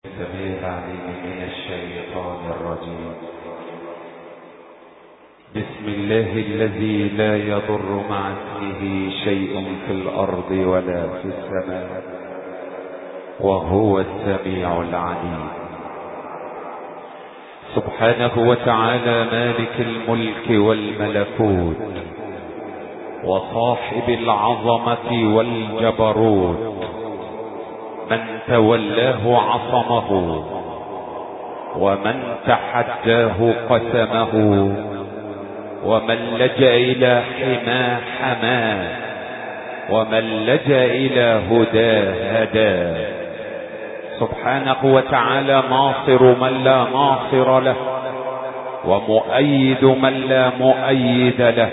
السميع العليم من الشيطان الرجيم. بسم الله الذي لا يضر مع اسمه شيء في الأرض ولا في السماء وهو السميع العليم. سبحانه وتعالى مالك الملك والملكوت وصاحب العظمة والجبروت، من تولاه عصمه ومن تحداه قسمه، ومن لجأ إلى حماه حماه، ومن لجأ إلى هداه هداه. سبحانه وتعالى ناصر من لا ناصر له، ومؤيد من لا مؤيد له،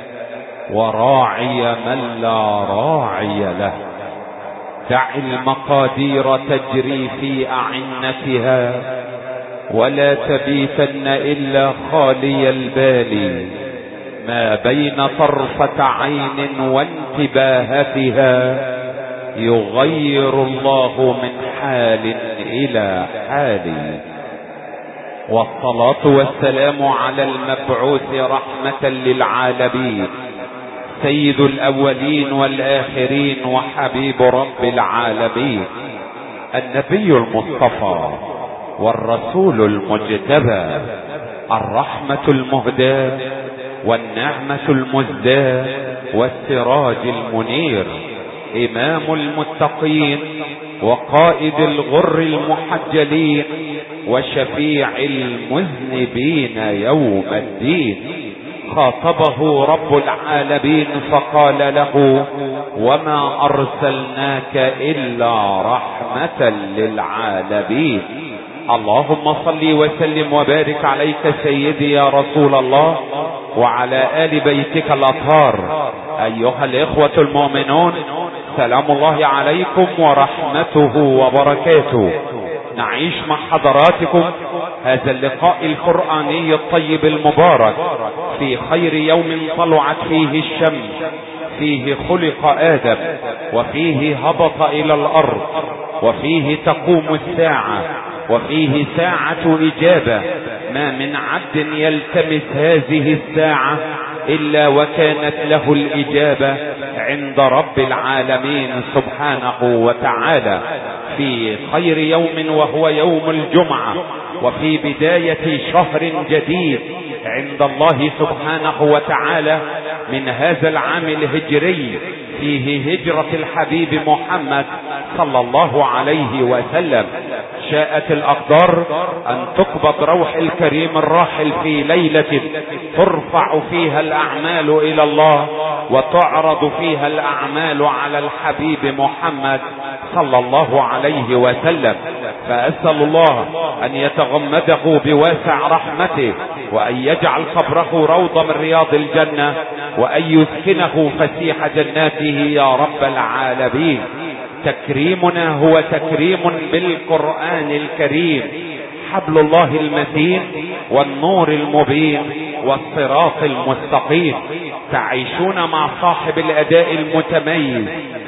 وراعي من لا راعي له. دع المقادير تجري في أعنتها، ولا تبيتن إلا خالي البال، ما بين طرفة عين وانتباهتها يغير الله من حال إلى حال. والصلاة والسلام على المبعوث رحمة للعالمين، سيد الأولين والآخرين وحبيب رب العالمين، النبي المصطفى والرسول المجتبى، الرحمة المهداة والنعمة المزداة والسراج المنير، إمام المتقين وقائد الغر المحجلين وشفيع المذنبين يوم الدين. خاطبه رب العالمين فقال له: وما أرسلناك إلا رحمة للعالمين. اللهم صل وسلم وبارك عليك سيدي يا رسول الله، وعلى آل بيتك الأطهار. أيها الإخوة المؤمنون، سلام الله عليكم ورحمته وبركاته. نعيش مع حضراتكم هذا اللقاء القرآني الطيب المبارك في خير يوم طلعت فيه الشمس، فيه خلق آدم، وفيه هبط إلى الأرض، وفيه تقوم الساعة، وفيه ساعة إجابة. ما من عبد يلتمس هذه الساعة إلا وكانت له الإجابة عند رب العالمين سبحانه وتعالى، في خير يوم وهو يوم الجمعة، وفي بداية شهر جديد عند الله سبحانه وتعالى من هذا العام الهجري، فيه هجرة الحبيب محمد صلى الله عليه وسلم. شاءت الأقدار أن تقبض روح الكريم الراحل في ليلة ترفع فيها الأعمال إلى الله، وتعرض فيها الأعمال على الحبيب محمد صلى الله عليه وسلم. فأسأل الله أن يتغمده بواسع رحمته، وأن يجعل قبره روضة من رياض الجنة، وأن يسكنه فسيح جناته يا رب العالمين. تكريمنا هو تكريم بالقرآن الكريم، حبل الله المتين والنور المبين والصراط المستقيم. تعيشون مع صاحب الأداء المتميز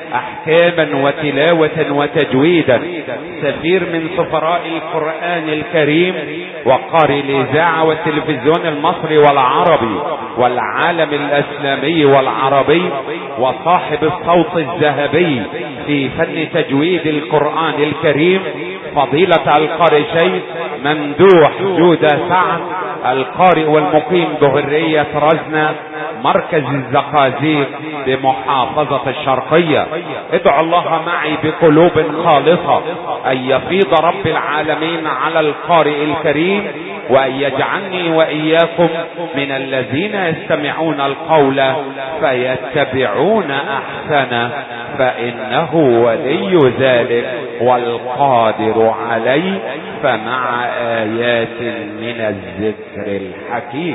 أحكاما وتلاوة وتجويدا، سفير من سفراء القرآن الكريم، وقارئ الإذاعة والتلفزيون المصري والعربي والعالم الإسلامي والعربي، وصاحب الصوت الذهبي في فن تجويد القرآن الكريم، فضيلة القارئ شيخ ممدوح جودة سعد، القارئ والمقيم بهرية رزنة، مركز الزقازيق بمحافظة الشرقية. ادعوا الله معي بقلوب خالصة أن يفيض رب العالمين على القارئ الكريم، وأن يجعلني وإياكم من الذين يستمعون القول فيتبعون أحسنه، فإنه ولي ذلك والقادر عليه. فمع آيات من الذكر الحكيم.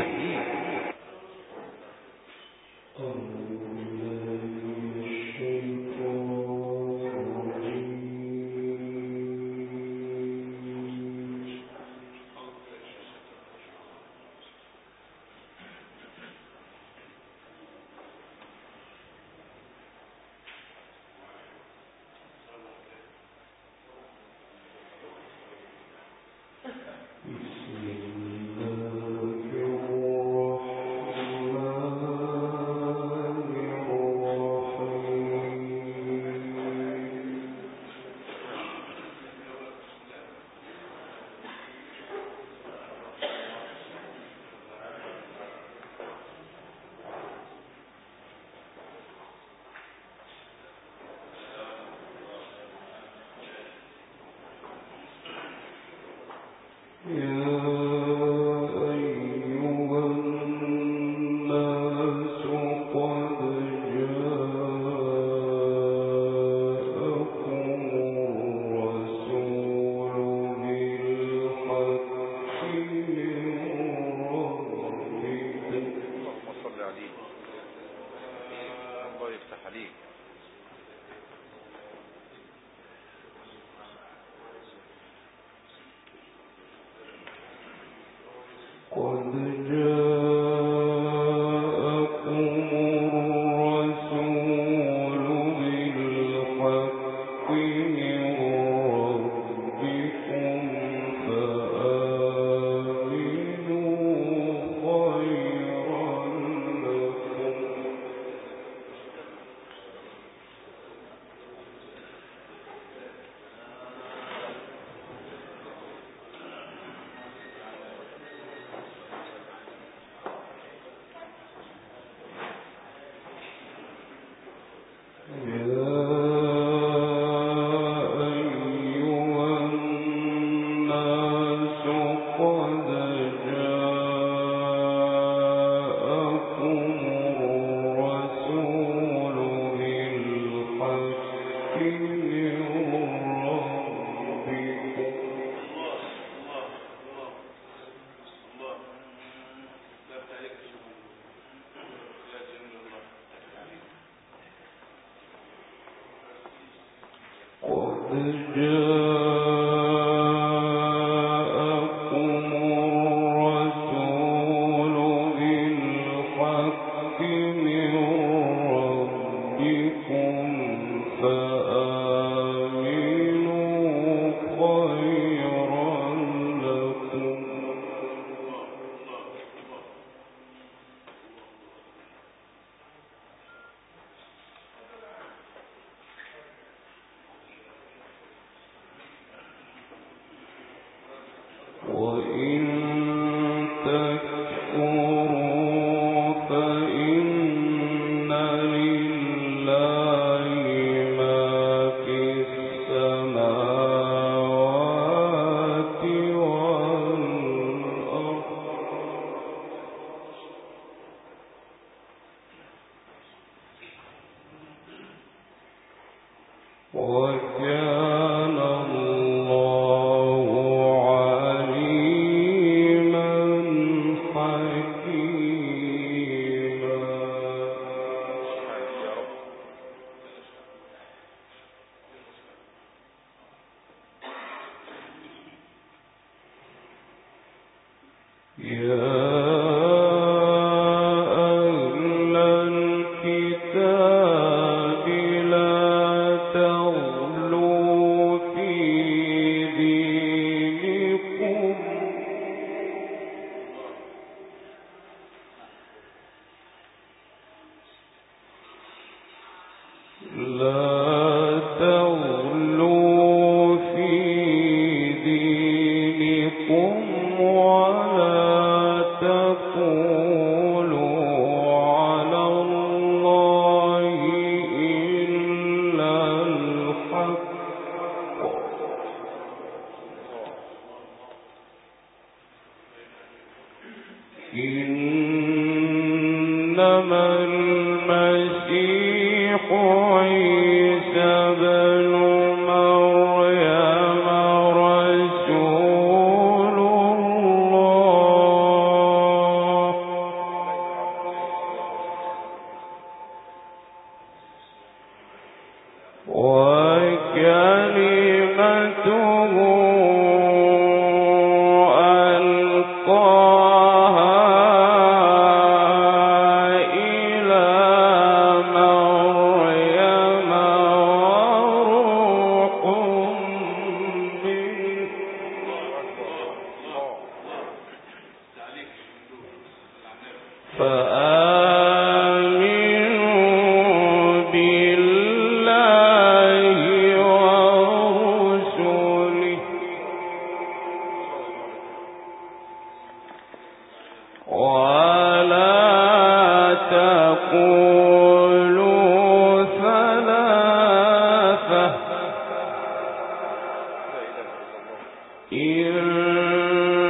إن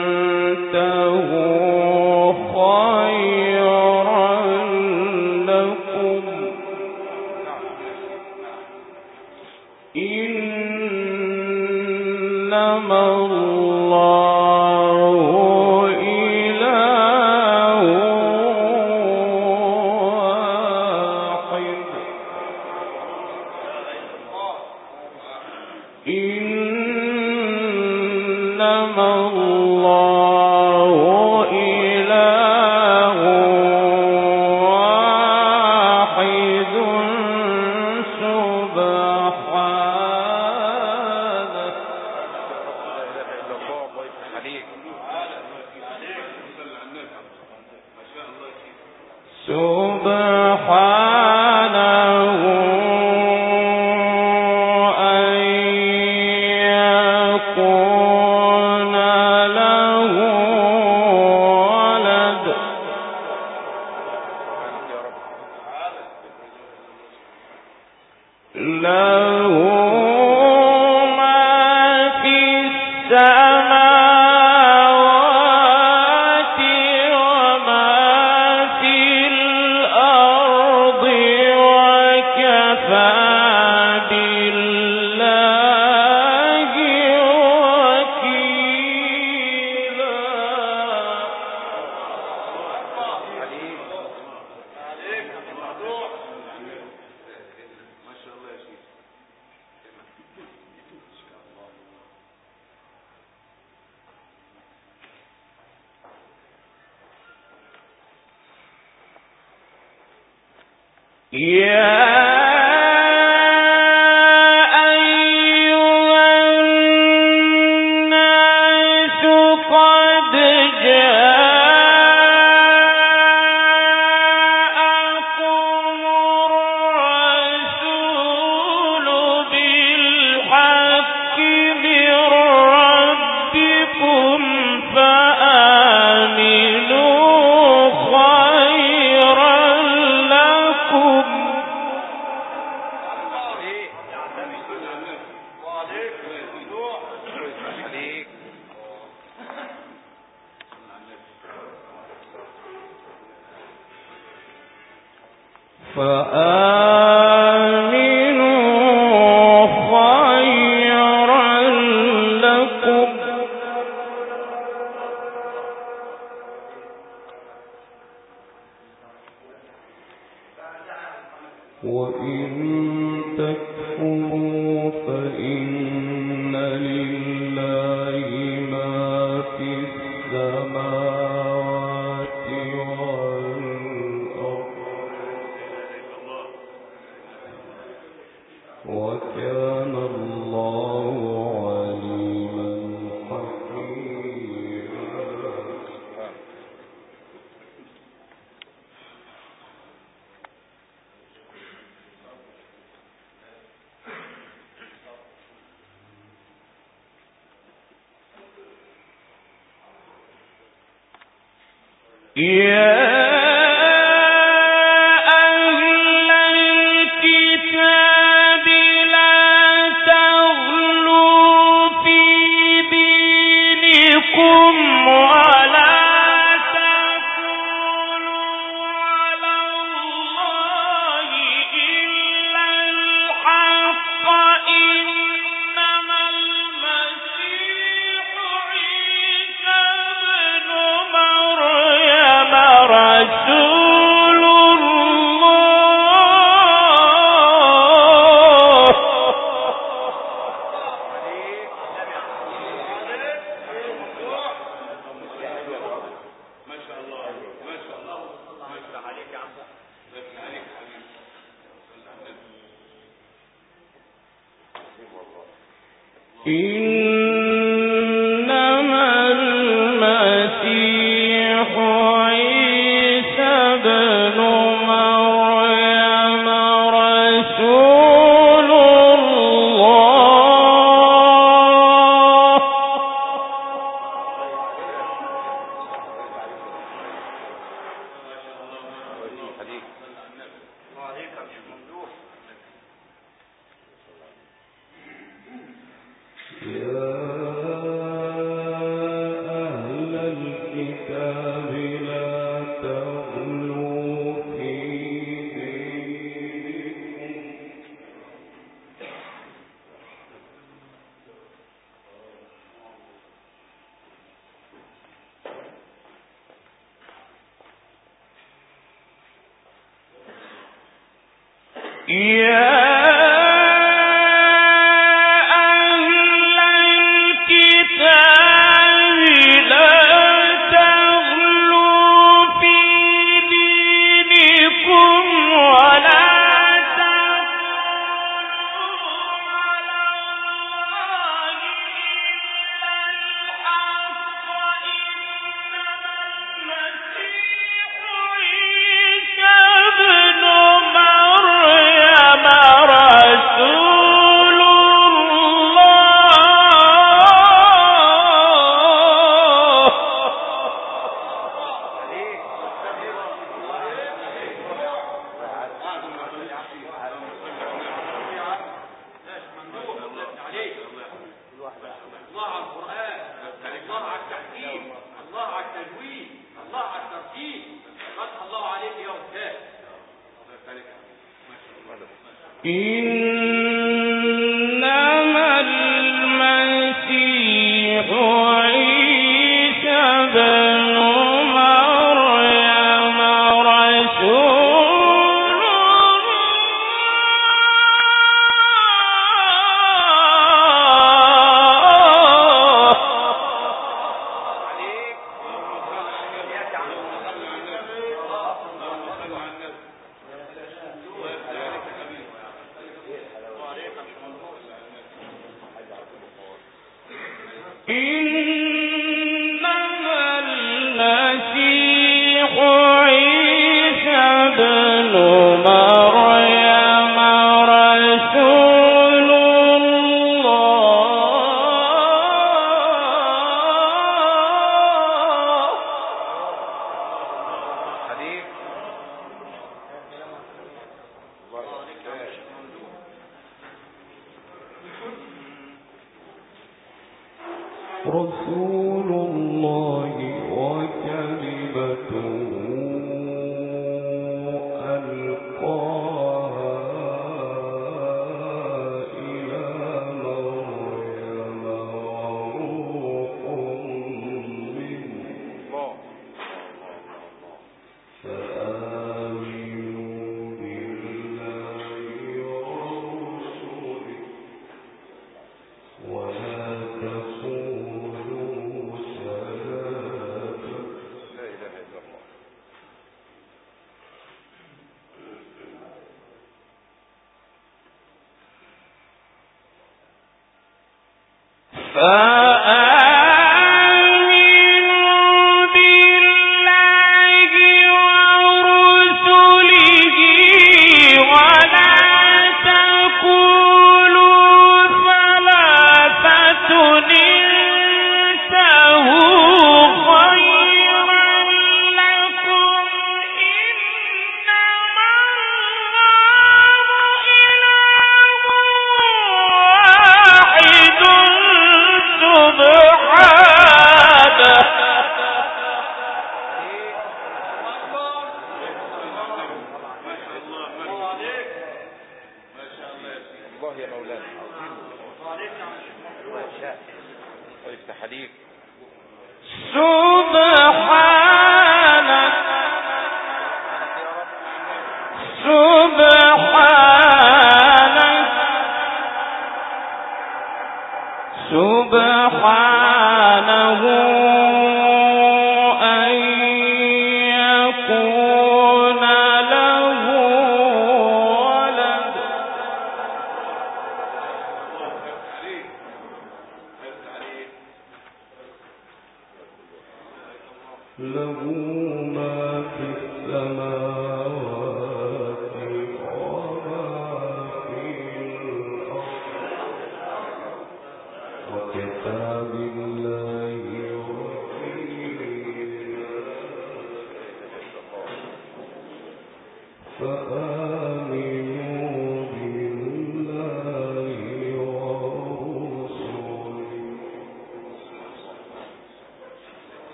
Yeah.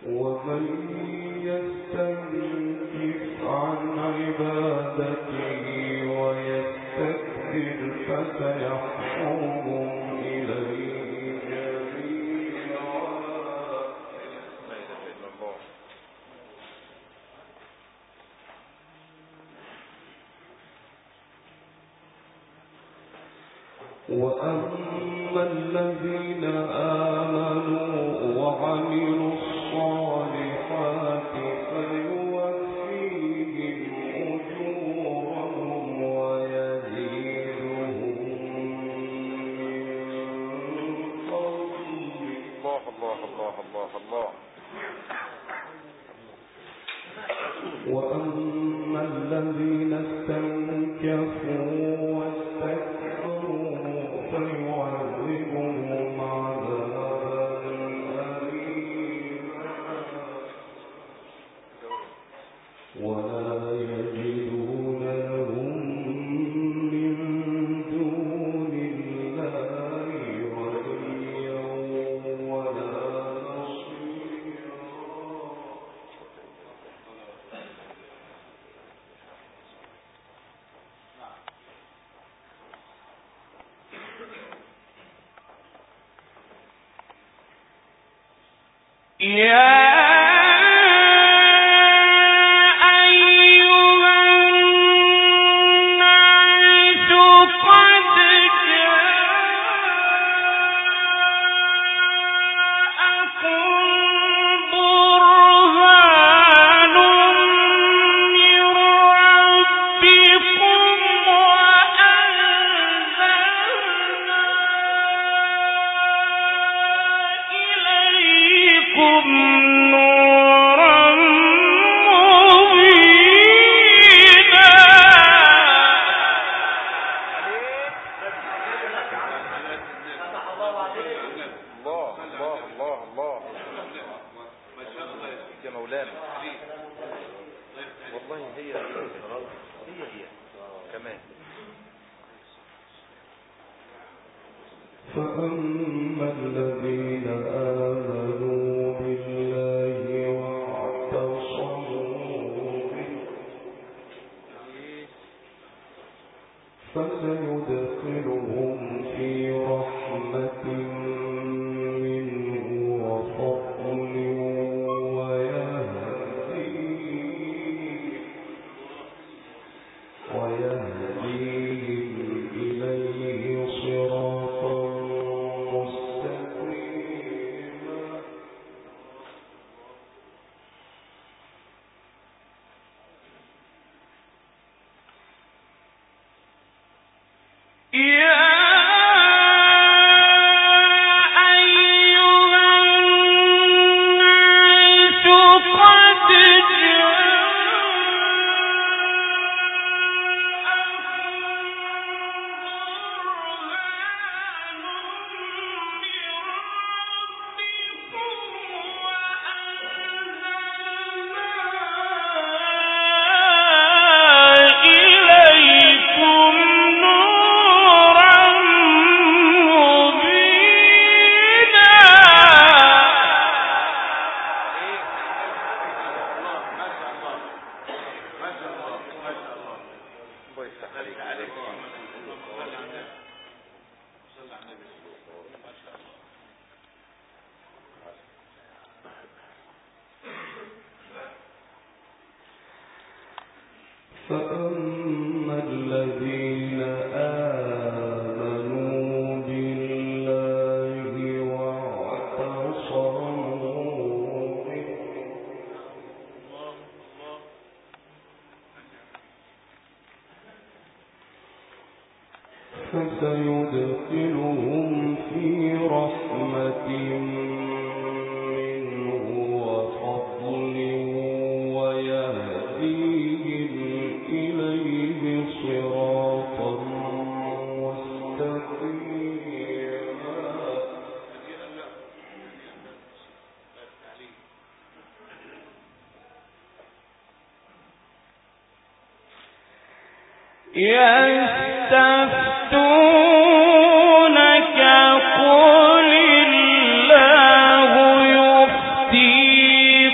ومن يستنكف عن عبادته ويستكبر فسيحشرهم إليه جميعا. وأما الذين آمنوا وعملوا الصالحات فيوفيهم أجورهم ويزيدهم من فضله. الله. وأما الذين استنكفوا واستكبروا فيعذبهم عذابا أليما ولا يجدون لهم من دون الله وليا ولا نصيرا. فأما الذين آمنوا بالله واعتصموا به فسيدخلهم في رحمة منه وفضل ويهديهم إليه صراطا مستقيما. فأما الذين آمنوا بالله واعتصموا به فسيدخلهم في رحمة منه وفضل ويهديهم إليه صراطا مستقيما. يستفتونك قل الله يفتيكم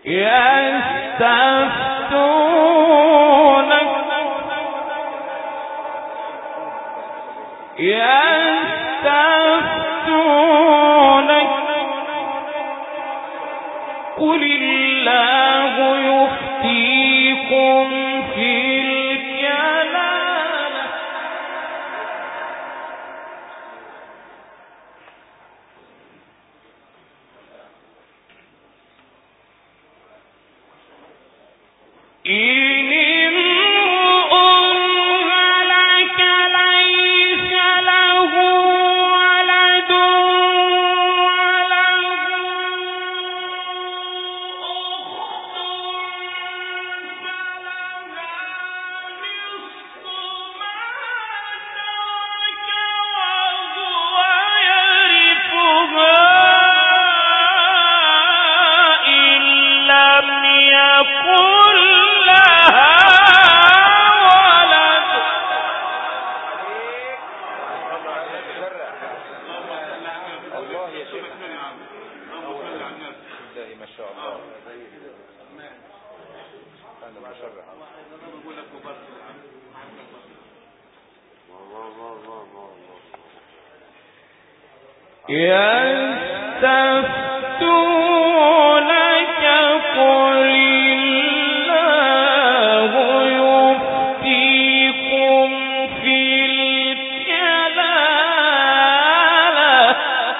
قل الله يفتيكم في الكلالة يستفتونك قل الله يفتيكم في الكلالة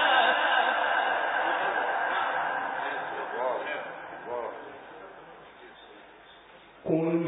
قل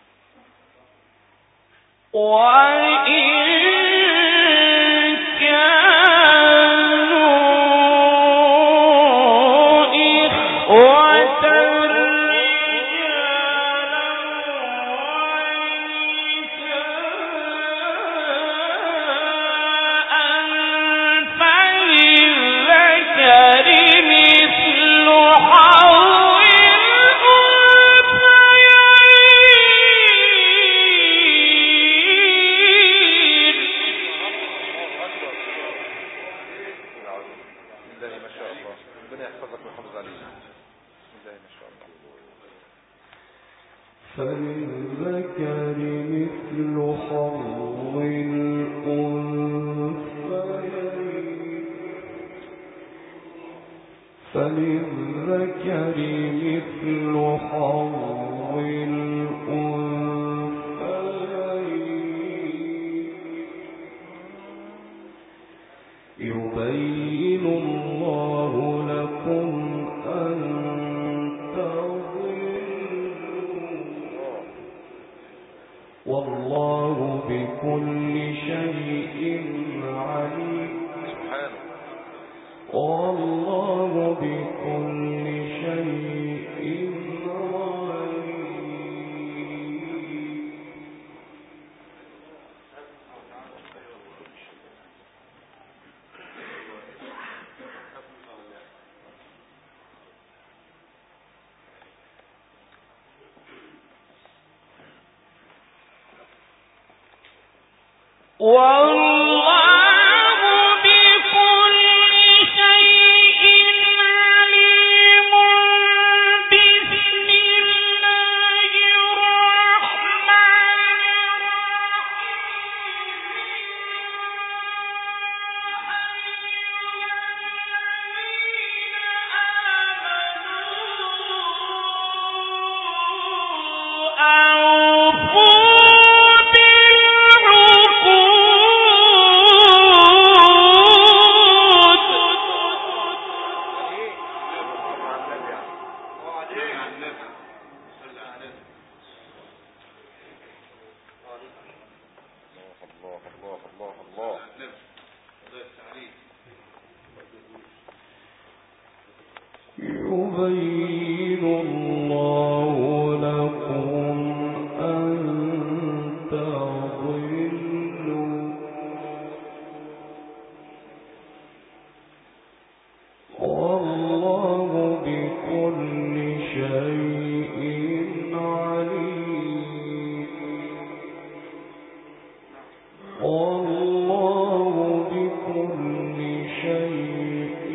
وإن كان فللذكر مثل حظ الأنثيين يبين الله لكم أن تضلوا والله بكل شيء عليم والله بكل شيء عليم. يبين الله لكم أن تضلوا والله بكل شيء عليم والله بكل شيء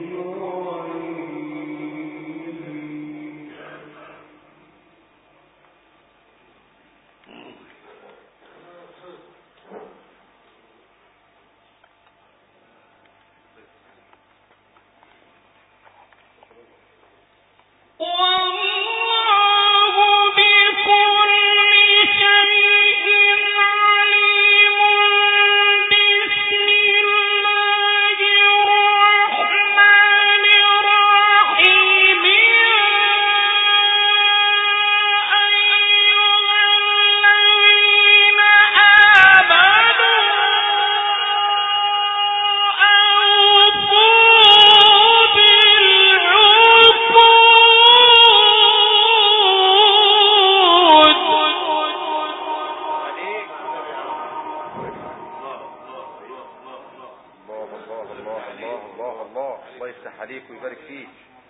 الله يفتح عليك ويبارك فيك.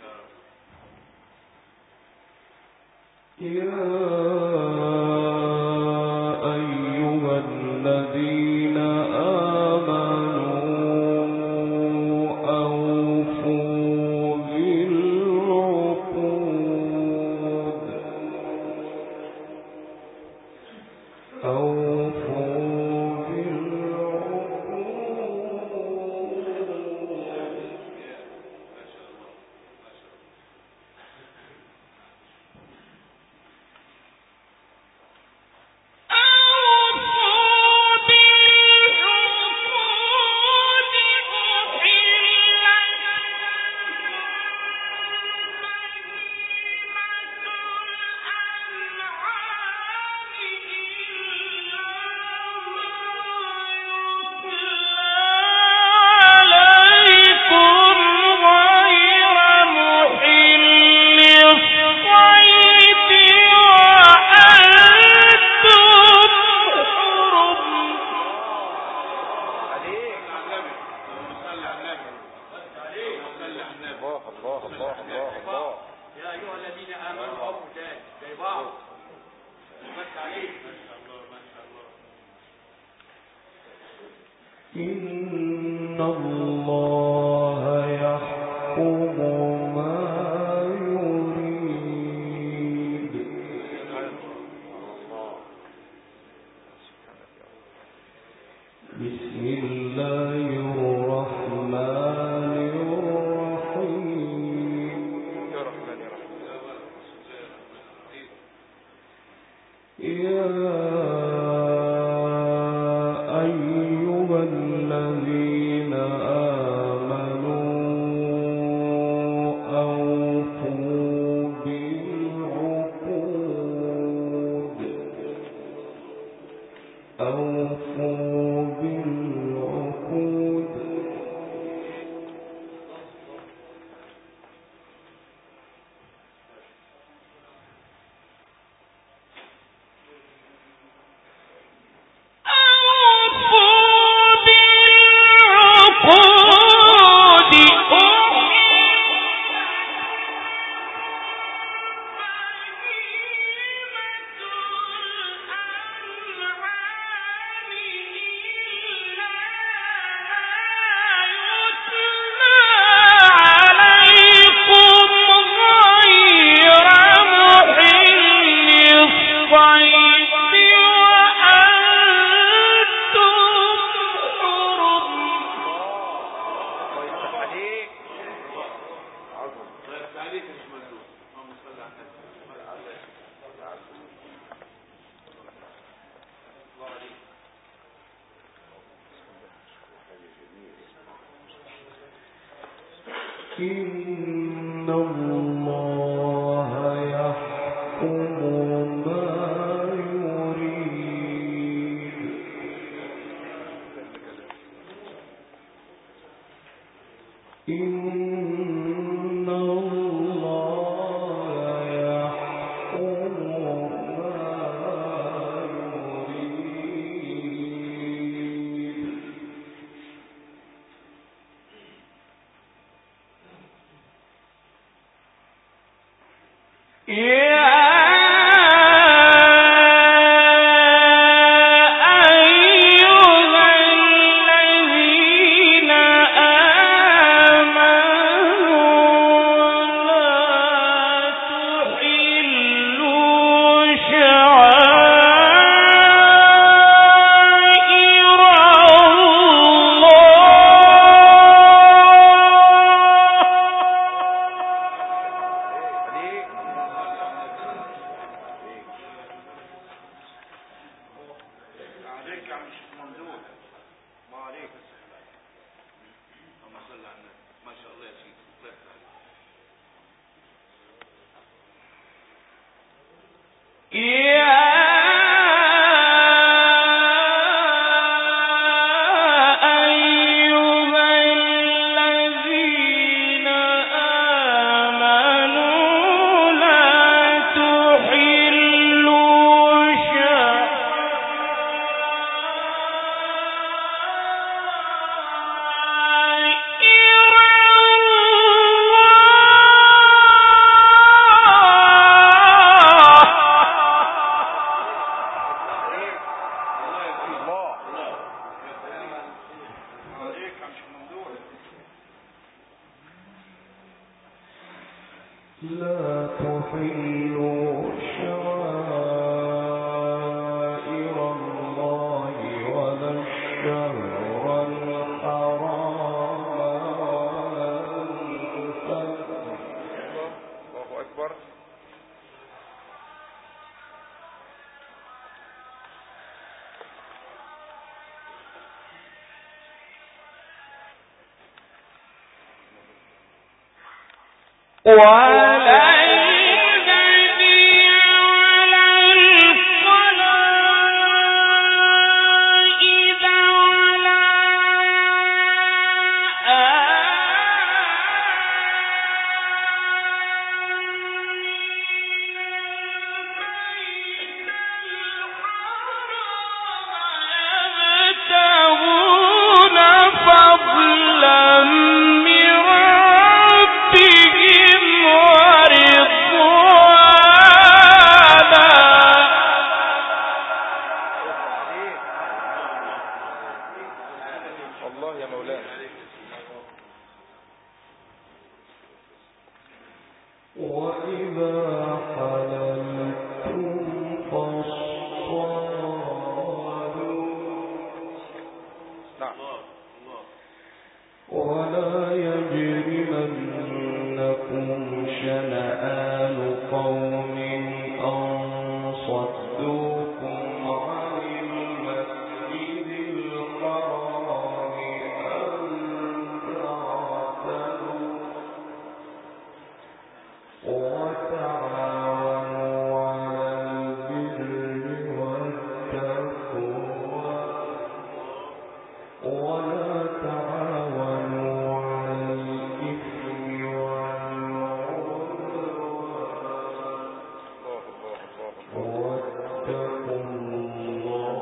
يا أيها الذين آمنوا أوفوا بالعقود إن الله يحكم ما يريد الذين آمنوا أوفوا بالعقود إن الله يحكم ما يريد إن الله يحكم ما يريد لا تحلوا شعائر الله ولا الشهر الحرام ولا الفسق الله أكبر. الله يا مولانا. وإذا حللتم فاصطادوا ولا يجرمنكم شنآن قوم أن صدوكم عن المسجد الحرام ولا تعاونوا على الإثم والعدوان واتقوا الله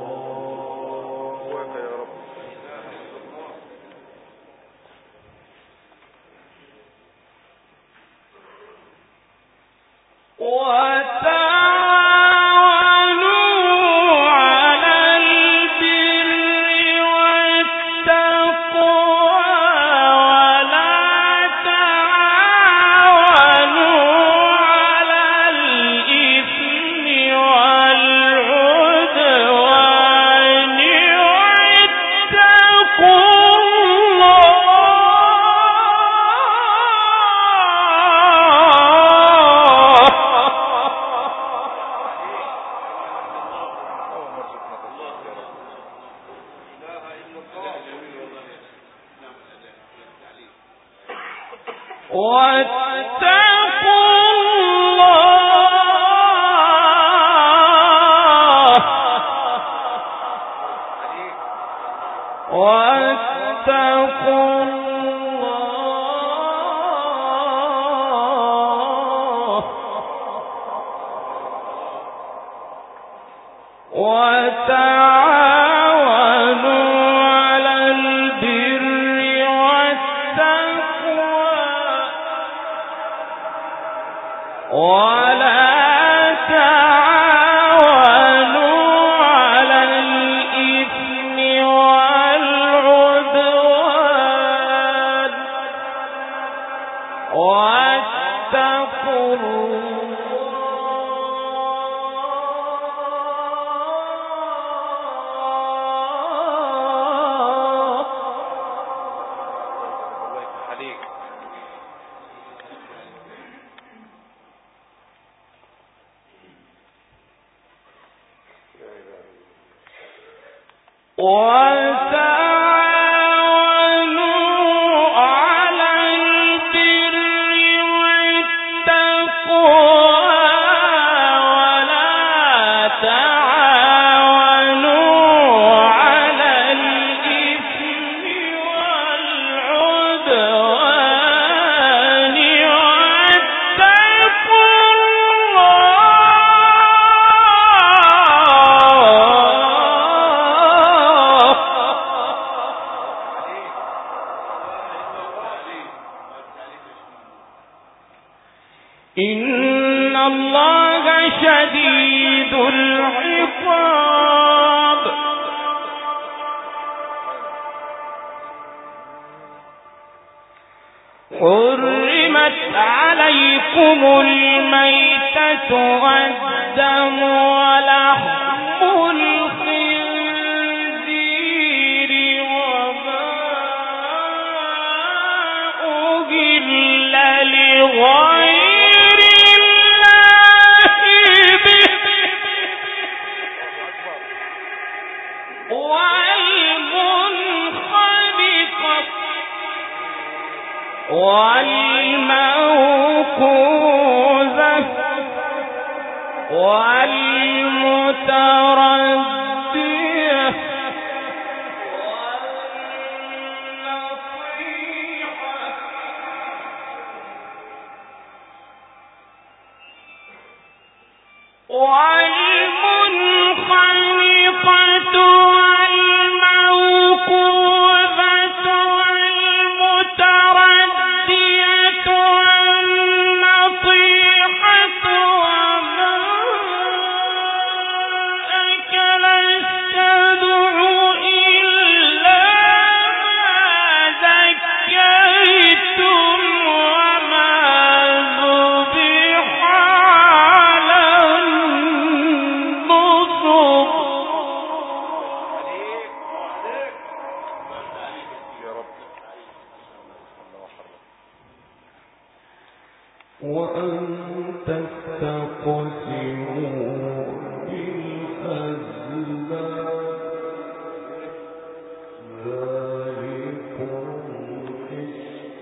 إن الله شديد العقاب حرمت عليكم الميتة والدم ولحم الخنزير وما أهل لغير الله به والموقوذة والمتردية والمنخنقة والموقوذة والمتردية والنطيحة وما أكل السبع إلا ما ذكيتم وما ذبح على النصب وأن تستقسموا بالأزلام ذلكم فسق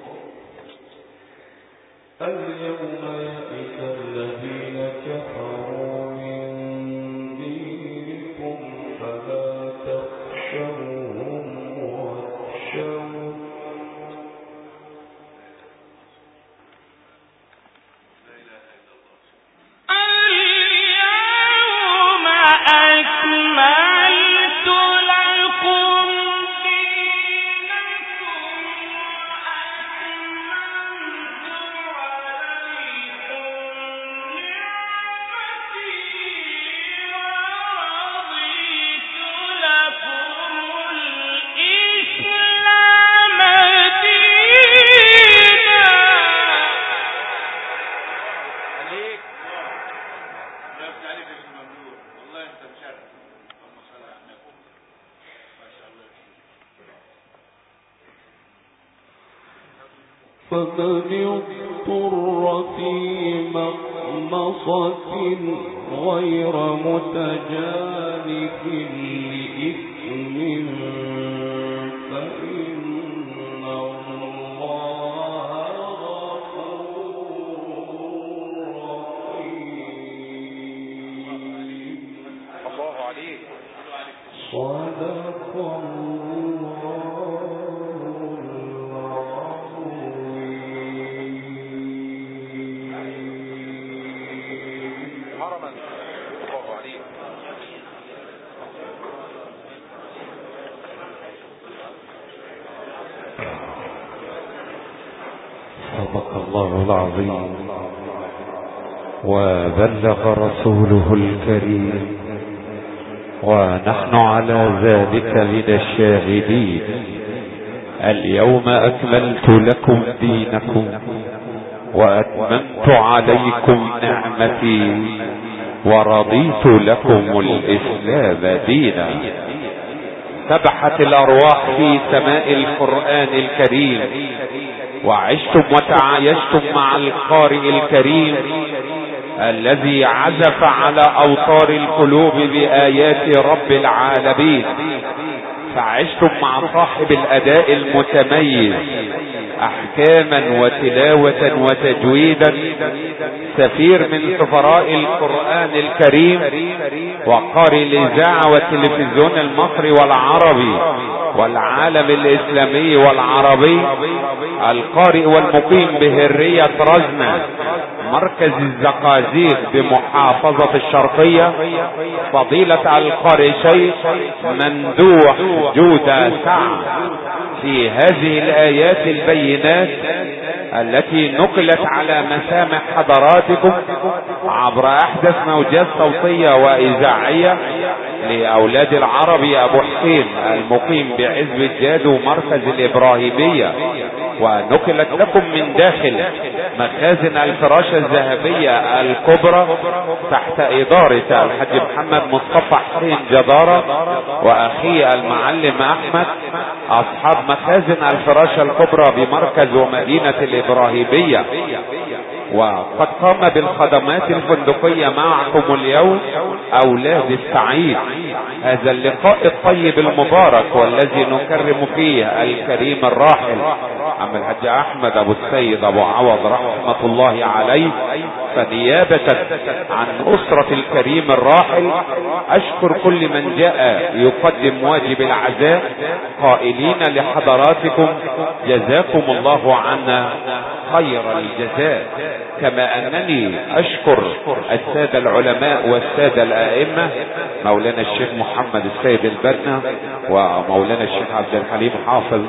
اليوم يئس الذين كفروا من دينكم فلا تخشوهم فمن اضطر في مخمصة غير متجانف لإثم فإن الله غفور رحيم. الله عليك. صدق الله العظيم وبلغ رسوله الكريم ونحن على ذلك من الشاهدين. اليوم أكملت لكم دينكم وأتممت عليكم نعمتي ورضيت لكم الإسلام دينا. سبحت الأرواح في سماء القرآن الكريم وعشتم وتعايشتم مع القارئ الكريم الذي عزف على أوتار القلوب بآيات رب العالمين، فعشتم مع صاحب الأداء المتميز أحكاما وتلاوة وتجويدا، سفير من سفراء القرآن الكريم وقارئ الإذاعة والتلفزيون المصري والعربي والعالم الإسلامي والعربي، القارئ والمقيم بهرية رزنة مركز الزقازيق بمحافظة الشرقية، فضيلة القارئ شيخ ممدوح جودة سعد، في هذه الآيات البينات التي نقلت على مسامع حضراتكم عبر أحدث موجات صوتية وإذاعية لأولاد العربي أبو حسين المقيم بعزب الجادو مركز الإبراهيمية، ونقلت لكم من داخل مخازن الفراشة الذهبية الكبرى تحت إدارة الحاج محمد مصطفى حسين جدارة وأخيه المعلم أحمد، أصحاب مخازن الفراشة الكبرى بمركز ومدينة الإبراهيمية. وقد قام بالخدمات الفندقية معكم اليوم أولاد السعيد. هذا اللقاء الطيب المبارك والذي نكرم فيه الكريم الراحل عم الحاج أحمد أبو السيد أبو عوض رحمة الله عليه، فنيابة عن أسرة الكريم الراحل أشكر كل من جاء يقدم واجب العزاء قائلين لحضراتكم جزاكم الله عنا خير الجزاء، كما أنني أشكر السادة العلماء والسادة الآئمة مولانا الشيخ محمد السيد البنا ومولانا الشيخ عبد الحليم حافظ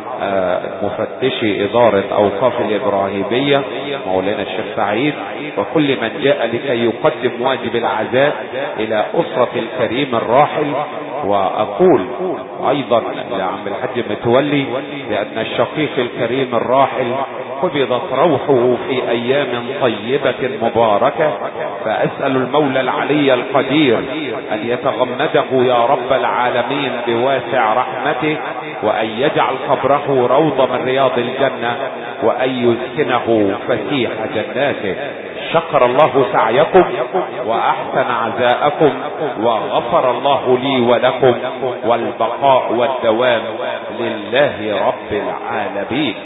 مفتشي إدارة أوقاف الإبراهيمية مولانا الشيخ سعيد، وكل من جاء لكي يقدم واجب العزاء إلى أسرة الكريم الراحل. وأقول أيضا لعم الحاج متولي بأن الشقيق الكريم الراحل قبضت روحه في أيام طيبة مباركة، فأسأل المولى العلي القدير أن يتغمده يا رب العالمين بواسع رحمته، وأن يجعل قبره روضة من رياض الجنة، وأن يسكنه فسيح جناته. شكر الله سعيكم وأحسن عزاءكم وغفر الله لي ولكم، والبقاء والدوام لله رب العالمين.